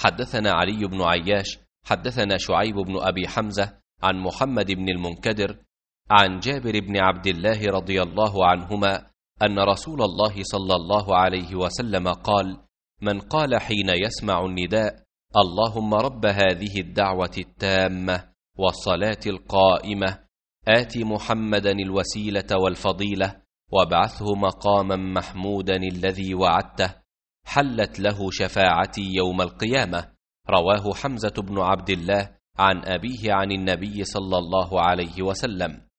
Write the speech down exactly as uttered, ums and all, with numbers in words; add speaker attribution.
Speaker 1: حدثنا علي بن عياش حدثنا شعيب بن أبي حمزة عن محمد بن المنكدر عن جابر بن عبد الله رضي الله عنهما أن رسول الله صلى الله عليه وسلم قال: من قال حين يسمع النداء: اللهم رب هذه الدعوة التامة والصلاة القائمة آت محمدا الوسيلة والفضيلة وابعثه مقاما محمودا الذي وعدته، حلت له شفاعتي يوم القيامة. رواه حمزة بن عبد الله عن أبيه عن النبي صلى الله عليه وسلم.